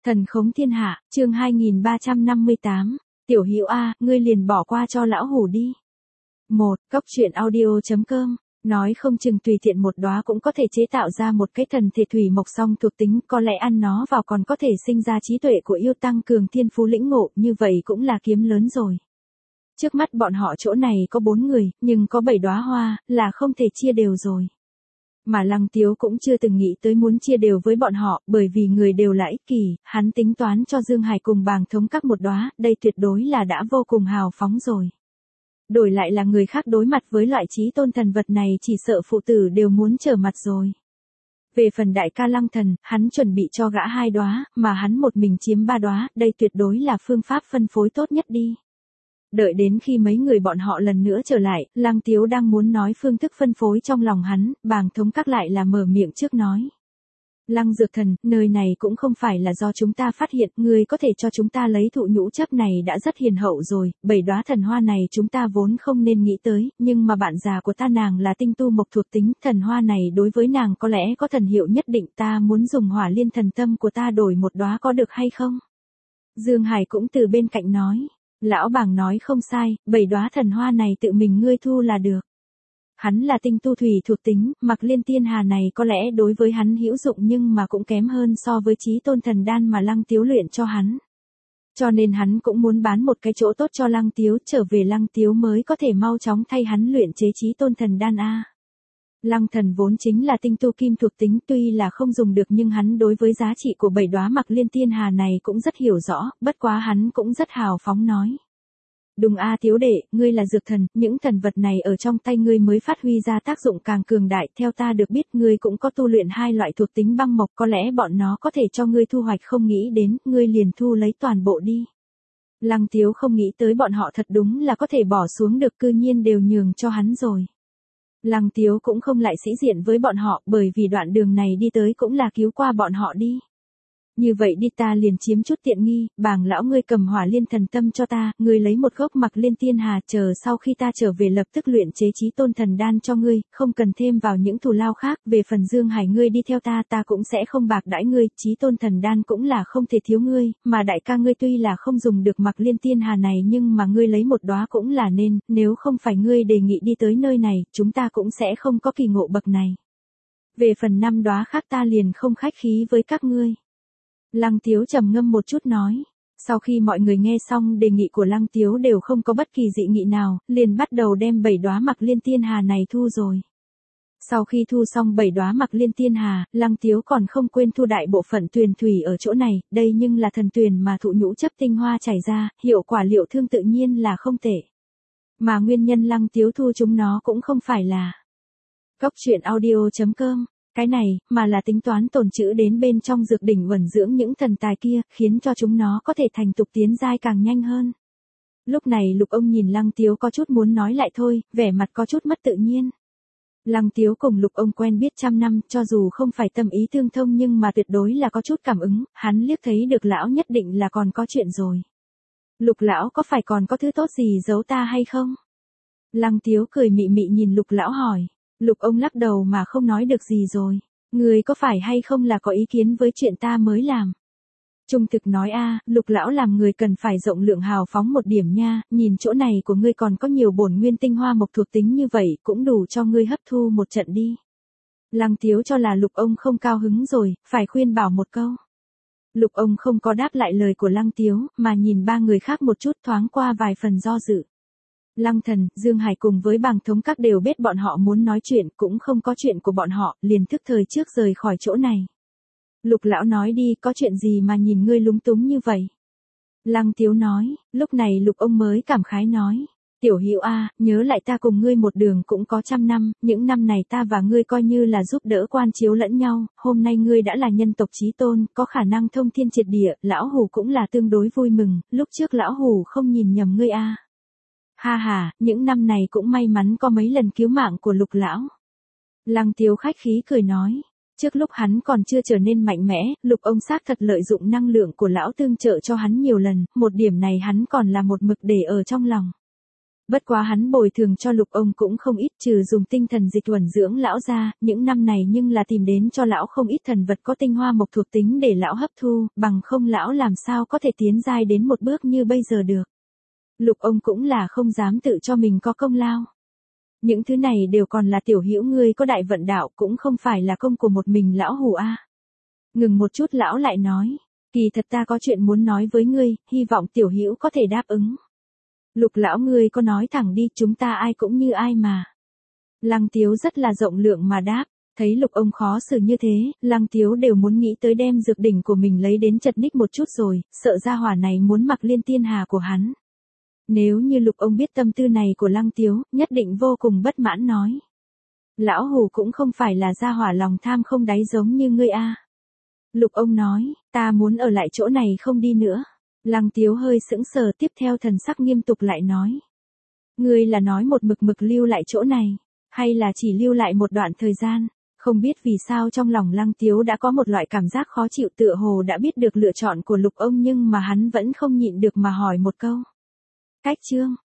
Thần khống thiên hạ, chương 2358, Tiểu Hữu A, ngươi liền bỏ qua cho lão hủ đi. Cóc truyện audio.com, nói không chừng tùy tiện một đóa cũng có thể chế tạo ra một cái thần thể thủy mộc song thuộc tính, có lẽ ăn nó vào còn có thể sinh ra trí tuệ của yêu tăng cường thiên phú lĩnh ngộ, như vậy cũng là kiếm lớn rồi. Trước mắt bọn họ chỗ này có 4 người, nhưng có 7 đóa hoa, là không thể chia đều rồi. Mà Lăng Tiếu cũng chưa từng nghĩ tới muốn chia đều với bọn họ, bởi vì người đều là ích kỷ, hắn tính toán cho Dương Hải cùng Bàng Thống các một đóa, đây tuyệt đối là đã vô cùng hào phóng rồi. Đổi lại là người khác đối mặt với loại chí tôn thần vật này chỉ sợ phụ tử đều muốn trở mặt rồi. Về phần đại ca Lăng Thần, hắn chuẩn bị cho gã 2 đóa, mà hắn một mình chiếm 3 đóa, đây tuyệt đối là phương pháp phân phối tốt nhất đi. Đợi đến khi mấy người bọn họ lần nữa trở lại, Lăng Tiếu đang muốn nói phương thức phân phối trong lòng hắn, Bàng Thống các lại là mở miệng trước nói. Lăng Dược Thần, nơi này cũng không phải là do chúng ta phát hiện, ngươi có thể cho chúng ta lấy thụ nhũ chấp này đã rất hiền hậu rồi, 7 đóa thần hoa này chúng ta vốn không nên nghĩ tới, nhưng mà bạn già của ta nàng là tinh tu mộc thuộc tính, thần hoa này đối với nàng có lẽ có thần hiệu nhất định, ta muốn dùng hỏa liên thần tâm của ta đổi một đóa có được hay không? Dương Hải cũng từ bên cạnh nói. Lão Bàng nói không sai, 7 đóa thần hoa này tự mình ngươi thu là được. Hắn là tinh tu thủy thuộc tính, mặc liên tiên hà này có lẽ đối với hắn hữu dụng nhưng mà cũng kém hơn so với chí tôn thần đan mà Lăng Tiếu luyện cho hắn. Cho nên hắn cũng muốn bán một cái chỗ tốt cho Lăng Tiếu, trở về Lăng Tiếu mới có thể mau chóng thay hắn luyện chế chí tôn thần đan A. Lăng Thần vốn chính là tinh tu kim thuộc tính, tuy là không dùng được nhưng hắn đối với giá trị của 7 đóa mặc liên tiên hà này cũng rất hiểu rõ, bất quá hắn cũng rất hào phóng nói. Đúng a Tiếu đệ, ngươi là dược thần, những thần vật này ở trong tay ngươi mới phát huy ra tác dụng càng cường đại, theo ta được biết ngươi cũng có tu luyện 2 loại thuộc tính băng mộc, có lẽ bọn nó có thể cho ngươi thu hoạch không nghĩ đến, ngươi liền thu lấy toàn bộ đi. Lăng Tiếu không nghĩ tới bọn họ thật đúng là có thể bỏ xuống được, cư nhiên đều nhường cho hắn rồi. Lăng Tiếu cũng không lại sĩ diện với bọn họ, bởi vì đoạn đường này đi tới cũng là cứu qua bọn họ đi. Như vậy đi ta liền chiếm chút tiện nghi, Bàng lão ngươi cầm hỏa liên thần tâm cho ta, ngươi lấy một gốc mặc liên tiên hà, chờ sau khi ta trở về lập tức luyện chế chí tôn thần đan cho ngươi, không cần thêm vào những thù lao khác, về phần Dương Hải ngươi đi theo ta, ta cũng sẽ không bạc đãi ngươi, chí tôn thần đan cũng là không thể thiếu ngươi, mà đại ca ngươi tuy là không dùng được mặc liên tiên hà này nhưng mà ngươi lấy một đóa cũng là nên, nếu không phải ngươi đề nghị đi tới nơi này, chúng ta cũng sẽ không có kỳ ngộ bậc này. Về phần 5 đóa khác ta liền không khách khí với các ngươi. Lăng Tiếu trầm ngâm một chút nói. Sau khi mọi người nghe xong đề nghị của Lăng Tiếu đều không có bất kỳ dị nghị nào, liền bắt đầu đem 7 đóa mặc liên tiên hà này thu rồi. Sau khi thu xong 7 đóa mặc liên tiên hà, Lăng Tiếu còn không quên thu đại bộ phận tuyền thủy ở chỗ này, đây nhưng là thần tuyền mà thụ nhũ chấp tinh hoa chảy ra, hiệu quả liệu thương tự nhiên là không tệ. Mà nguyên nhân Lăng Tiếu thu chúng nó cũng không phải là Cóc truyện audio.com. Cái này, mà là tính toán tồn trữ đến bên trong dược đỉnh uẩn dưỡng những thần tài kia, khiến cho chúng nó có thể thành tục tiến giai càng nhanh hơn. Lúc này Lục ông nhìn Lăng Tiếu có chút muốn nói lại thôi, vẻ mặt có chút mất tự nhiên. Lăng Tiếu cùng Lục ông quen biết trăm năm, cho dù không phải tâm ý tương thông nhưng mà tuyệt đối là có chút cảm ứng, hắn liếc thấy được lão nhất định là còn có chuyện rồi. Lục lão có phải còn có thứ tốt gì giấu ta hay không? Lăng Tiếu cười mị mị nhìn Lục lão hỏi. Lục ông lắc đầu mà không nói được gì rồi. Người có phải hay không là có ý kiến với chuyện ta mới làm? Trung thực nói a, Lục lão làm người cần phải rộng lượng hào phóng một điểm nha, nhìn chỗ này của ngươi còn có nhiều bổn nguyên tinh hoa mộc thuộc tính như vậy, cũng đủ cho ngươi hấp thu một trận đi. Lăng Tiếu cho là Lục ông không cao hứng rồi, phải khuyên bảo một câu. Lục ông không có đáp lại lời của Lăng Tiếu, mà nhìn 3 người khác một chút, thoáng qua vài phần do dự. Lăng Thần, Dương Hải cùng với Bàng Thống các đều biết bọn họ muốn nói chuyện, cũng không có chuyện của bọn họ, liền thức thời trước rời khỏi chỗ này. Lục lão nói đi, có chuyện gì mà nhìn ngươi lúng túng như vậy? Lăng Tiếu nói, lúc này Lục ông mới cảm khái nói. Tiểu Hữu a, nhớ lại ta cùng ngươi một đường cũng có 100 năm, những năm này ta và ngươi coi như là giúp đỡ quan chiếu lẫn nhau, hôm nay ngươi đã là nhân tộc chí tôn, có khả năng thông thiên triệt địa, lão hủ cũng là tương đối vui mừng, lúc trước lão hủ không nhìn nhầm ngươi a. Ha ha, những năm này cũng may mắn có mấy lần cứu mạng của Lục lão. Lăng Tiếu khách khí cười nói, trước lúc hắn còn chưa trở nên mạnh mẽ, Lục ông xác thật lợi dụng năng lượng của lão tương trợ cho hắn nhiều lần, một điểm này hắn còn là một mực để ở trong lòng. Bất quá hắn bồi thường cho Lục ông cũng không ít, trừ dùng tinh thần dịch thuần dưỡng lão ra, những năm này nhưng là tìm đến cho lão không ít thần vật có tinh hoa mộc thuộc tính để lão hấp thu, bằng không lão làm sao có thể tiến giai đến một bước như bây giờ được. Lục ông cũng là không dám tự cho mình có công lao. Những thứ này đều còn là tiểu hữu ngươi có đại vận đạo, cũng không phải là công của một mình lão hủ a. Ngừng một chút lão lại nói, kỳ thật ta có chuyện muốn nói với ngươi, hy vọng tiểu hữu có thể đáp ứng. Lục lão ngươi có nói thẳng đi, chúng ta ai cũng như ai mà. Lăng Tiếu rất là rộng lượng mà đáp, thấy Lục ông khó xử như thế, Lăng Tiếu đều muốn nghĩ tới đem dược đỉnh của mình lấy đến chật ních một chút rồi, sợ gia hỏa này muốn mặc liên tiên hà của hắn. Nếu như Lục ông biết tâm tư này của Lăng Tiếu, nhất định vô cùng bất mãn nói. Lão hủ cũng không phải là gia hỏa lòng tham không đáy giống như ngươi a. Lục ông nói, ta muốn ở lại chỗ này không đi nữa. Lăng Tiếu hơi sững sờ, tiếp theo thần sắc nghiêm túc lại nói. Ngươi là nói một mực lưu lại chỗ này, hay là chỉ lưu lại một đoạn thời gian? Không biết vì sao trong lòng Lăng Tiếu đã có một loại cảm giác khó chịu, tựa hồ đã biết được lựa chọn của Lục ông nhưng mà hắn vẫn không nhịn được mà hỏi một câu. Cách chương